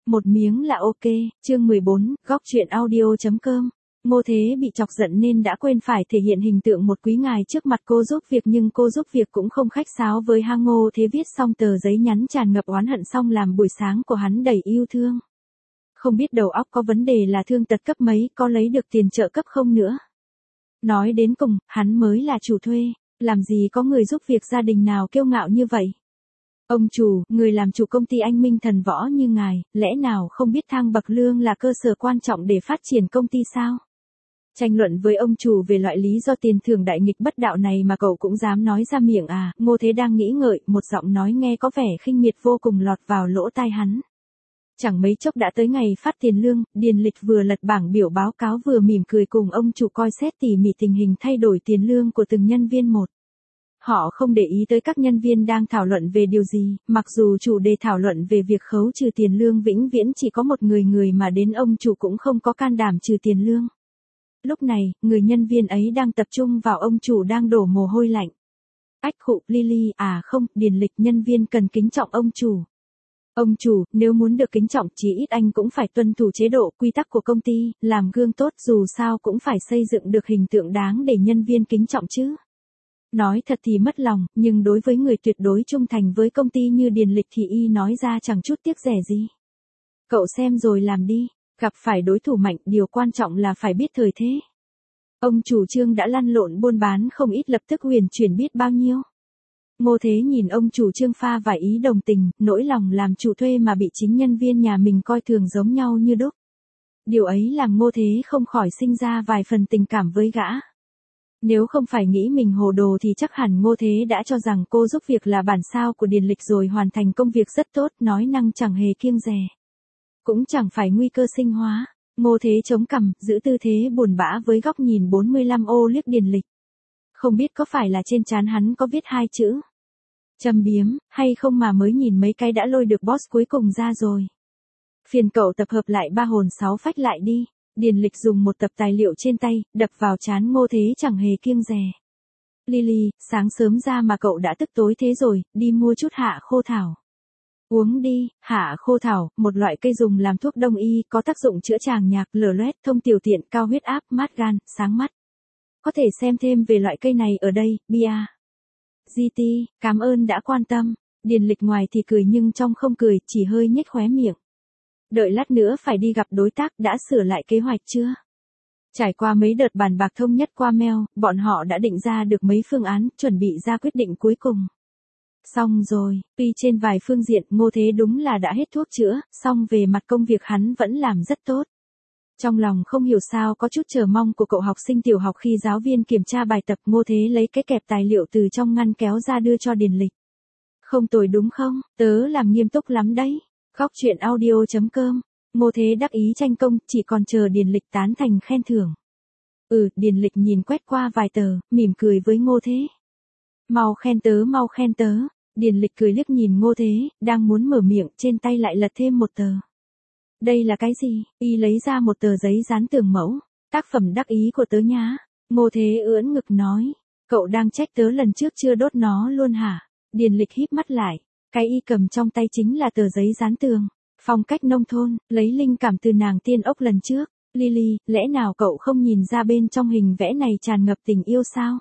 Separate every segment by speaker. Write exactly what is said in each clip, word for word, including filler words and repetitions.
Speaker 1: Một miếng là ok, chương mười bốn, góc truyện audio.com. Ngô Thế bị chọc giận nên đã quên phải thể hiện hình tượng một quý ngài trước mặt cô giúp việc, nhưng cô giúp việc cũng không khách sáo với ha. Ngô Thế viết xong tờ giấy nhắn tràn ngập oán hận xong làm buổi sáng của hắn đầy yêu thương. Không biết đầu óc có vấn đề là thương tật cấp mấy, có lấy được tiền trợ cấp không nữa. Nói đến cùng, hắn mới là chủ thuê, làm gì có người giúp việc gia đình nào kiêu ngạo như vậy. Ông chủ, người làm chủ công ty Anh Minh Thần Võ như ngài, lẽ nào không biết thang bậc lương là cơ sở quan trọng để phát triển công ty sao? Tranh luận với ông chủ về loại lý do tiền thưởng đại nghịch bất đạo này mà cậu cũng dám nói ra miệng à? Ngô Thế đang nghĩ ngợi, một giọng nói nghe có vẻ khinh miệt vô cùng lọt vào lỗ tai hắn. Chẳng mấy chốc đã tới ngày phát tiền lương, Điền Lịch vừa lật bảng biểu báo cáo vừa mỉm cười cùng ông chủ coi xét tỉ mỉ tình hình thay đổi tiền lương của từng nhân viên một. Họ không để ý tới các nhân viên đang thảo luận về điều gì, mặc dù chủ đề thảo luận về việc khấu trừ tiền lương vĩnh viễn chỉ có một người người mà đến ông chủ cũng không có can đảm trừ tiền lương. Lúc này, người nhân viên ấy đang tập trung vào ông chủ đang đổ mồ hôi lạnh. Ách khụ, Lily, à không, Điền Lịch, nhân viên cần kính trọng ông chủ. Ông chủ, nếu muốn được kính trọng chí ít anh cũng phải tuân thủ chế độ, quy tắc của công ty, làm gương tốt, dù sao cũng phải xây dựng được hình tượng đáng để nhân viên kính trọng chứ. Nói thật thì mất lòng, nhưng đối với người tuyệt đối trung thành với công ty như Điền Lịch thì y nói ra chẳng chút tiếc rẻ gì. Cậu xem rồi làm đi, gặp phải đối thủ mạnh, điều quan trọng là phải biết thời thế. Ông chủ Trương đã lăn lộn buôn bán không ít, lập tức huyền chuyển biết bao nhiêu. Ngô Thế nhìn ông chủ Trương pha vài ý đồng tình, nỗi lòng làm chủ thuê mà bị chính nhân viên nhà mình coi thường giống nhau như đúc. Điều ấy làm Ngô Thế không khỏi sinh ra vài phần tình cảm với gã. Nếu không phải nghĩ mình hồ đồ thì chắc hẳn Ngô Thế đã cho rằng cô giúp việc là bản sao của Điền Lịch rồi hoàn thành công việc rất tốt, nói năng chẳng hề kiêng dè. Cũng chẳng phải nguy cơ sinh hóa. Ngô Thế chống cằm, giữ tư thế buồn bã với góc nhìn bốn mươi lăm ô liếc Điền Lịch. Không biết có phải là trên trán hắn có viết hai chữ châm biếm, hay không mà mới nhìn mấy cái đã lôi được boss cuối cùng ra rồi. Phiền cậu tập hợp lại ba hồn sáu phách lại đi. Điền Lịch dùng một tập tài liệu trên tay, đập vào trán Ngô Thế chẳng hề kiêng dè. Lily, sáng sớm ra mà cậu đã tức tối thế rồi, đi mua chút hạ khô thảo. Uống đi, hạ khô thảo, một loại cây dùng làm thuốc đông y, có tác dụng chữa tràng nhạc, lở loét, thông tiểu tiện, cao huyết áp, mát gan, sáng mắt. Có thể xem thêm về loại cây này ở đây, bia. giê tê, cảm ơn đã quan tâm. Điền Lịch ngoài thì cười nhưng trong không cười, chỉ hơi nhếch khóe miệng. Đợi lát nữa phải đi gặp đối tác, đã sửa lại kế hoạch chưa? Trải qua mấy đợt bàn bạc thông nhất qua mail, bọn họ đã định ra được mấy phương án, chuẩn bị ra quyết định cuối cùng. Xong rồi, tuy trên vài phương diện Ngô Thế đúng là đã hết thuốc chữa, song về mặt công việc hắn vẫn làm rất tốt. Trong lòng không hiểu sao có chút chờ mong của cậu học sinh tiểu học khi giáo viên kiểm tra bài tập. Ngô Thế lấy cái kẹp tài liệu từ trong ngăn kéo ra đưa cho Điền Lịch. Không tồi đúng không, tớ làm nghiêm túc lắm đấy. Góc truyện audio.com. Ngô Thế đắc ý tranh công, chỉ còn chờ Điền Lịch tán thành khen thưởng. Ừ, Điền Lịch nhìn quét qua vài tờ, mỉm cười với Ngô Thế. Mau khen tớ, mau khen tớ. Điền Lịch cười liếc nhìn Ngô Thế, đang muốn mở miệng, trên tay lại lật thêm một tờ. Đây là cái gì? Y lấy ra một tờ giấy dán tường mẫu. Tác phẩm đắc ý của tớ nhá. Ngô Thế ưỡn ngực nói. Cậu đang trách tớ lần trước chưa đốt nó luôn hả? Điền Lịch híp mắt lại. Cái y cầm trong tay chính là tờ giấy dán tường. Phong cách nông thôn, lấy linh cảm từ nàng tiên ốc lần trước. Lily, lẽ nào cậu không nhìn ra bên trong hình vẽ này tràn ngập tình yêu sao?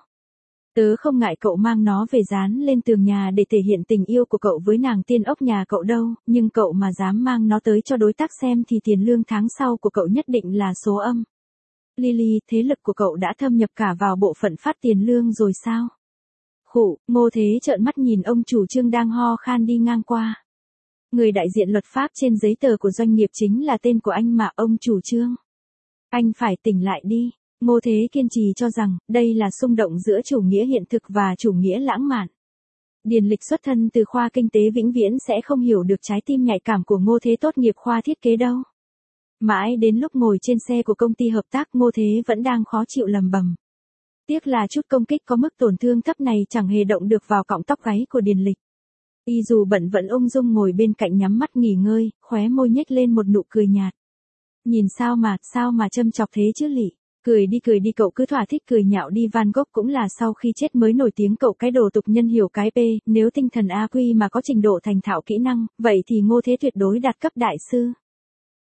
Speaker 1: Tớ không ngại cậu mang nó về dán lên tường nhà để thể hiện tình yêu của cậu với nàng tiên ốc nhà cậu đâu, nhưng cậu mà dám mang nó tới cho đối tác xem thì tiền lương tháng sau của cậu nhất định là số âm. Lily, thế lực của cậu đã thâm nhập cả vào bộ phận phát tiền lương rồi sao? Khụ, Ngô Thế trợn mắt nhìn ông chủ Trương đang ho khan đi ngang qua. Người đại diện luật pháp trên giấy tờ của doanh nghiệp chính là tên của anh mà, ông chủ Trương. Anh phải tỉnh lại đi. Ngô Thế kiên trì cho rằng, đây là xung động giữa chủ nghĩa hiện thực và chủ nghĩa lãng mạn. Điền Lịch xuất thân từ khoa kinh tế vĩnh viễn sẽ không hiểu được trái tim nhạy cảm của Ngô Thế tốt nghiệp khoa thiết kế đâu. Mãi đến lúc ngồi trên xe của công ty hợp tác, Ngô Thế vẫn đang khó chịu lầm bầm. Tiếc là chút công kích có mức tổn thương thấp này chẳng hề động được vào cọng tóc gáy của Điền Lịch. Y dù bận vẫn ung dung ngồi bên cạnh nhắm mắt nghỉ ngơi, khóe môi nhếch lên một nụ cười nhạt. Nhìn sao mà, sao mà châm chọc thế chứ lị. Cười đi cười đi, cậu cứ thỏa thích cười nhạo đi. Van Gogh cũng là sau khi chết mới nổi tiếng, cậu cái đồ tục nhân hiểu cái p. Nếu tinh thần a quy mà có trình độ thành thạo kỹ năng, vậy thì Ngô Thế tuyệt đối đạt cấp đại sư.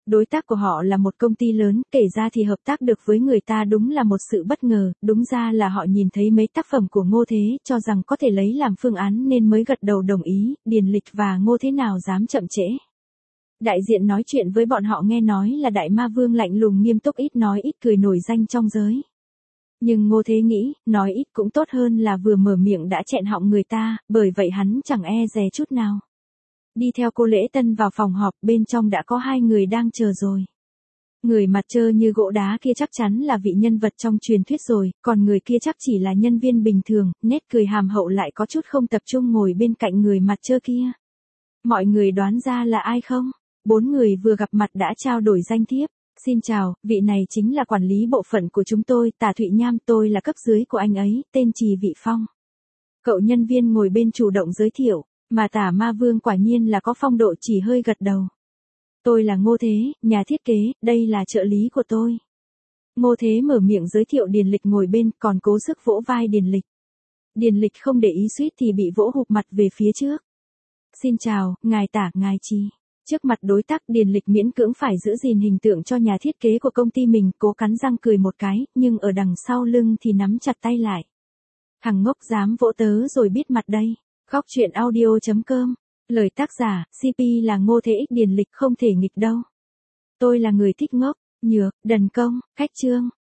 Speaker 1: Đối tác của họ là một công ty lớn, kể ra thì hợp tác được với người ta đúng là một sự bất ngờ, đúng ra là họ nhìn thấy mấy tác phẩm của Ngô Thế, cho rằng có thể lấy làm phương án nên mới gật đầu đồng ý, Điền Lịch và Ngô Thế nào dám chậm trễ. Đại diện nói chuyện với bọn họ nghe nói là Đại Ma Vương lạnh lùng nghiêm túc, ít nói ít cười, nổi danh trong giới. Nhưng Ngô Thế nghĩ, nói ít cũng tốt hơn là vừa mở miệng đã chẹn họng người ta, bởi vậy hắn chẳng e dè chút nào. Đi theo cô Lễ Tân vào phòng họp, bên trong đã có hai người đang chờ rồi. Người mặt trơ như gỗ đá kia chắc chắn là vị nhân vật trong truyền thuyết rồi, còn người kia chắc chỉ là nhân viên bình thường, nét cười hàm hậu lại có chút không tập trung ngồi bên cạnh người mặt trơ kia. Mọi người đoán ra là ai không? Bốn người vừa gặp mặt đã trao đổi danh thiếp. Xin chào, vị này chính là quản lý bộ phận của chúng tôi, Tả Thụy Nham, tôi là cấp dưới của anh ấy, tên Trì Vị Phong. Cậu nhân viên ngồi bên chủ động giới thiệu, mà Tả Ma Vương quả nhiên là có phong độ, chỉ hơi gật đầu. Tôi là Ngô Thế, nhà thiết kế, đây là trợ lý của tôi. Ngô Thế mở miệng giới thiệu, Điền Lịch ngồi bên, còn cố sức vỗ vai Điền Lịch. Điền Lịch không để ý suýt thì bị vỗ hụp mặt về phía trước. Xin chào, ngài Tả, ngài Trì. Trước mặt đối tác, Điền Lịch miễn cưỡng phải giữ gìn hình tượng cho nhà thiết kế của công ty mình, cố cắn răng cười một cái, nhưng ở đằng sau lưng thì nắm chặt tay lại. Thằng ngốc dám vỗ tớ rồi biết mặt đây. Góc truyện audio chấm com. Lời tác giả, xê pê là Ngô Thế X, Điền Lịch không thể nghịch đâu. Tôi là người thích ngốc, nhược, đần công, khách trương.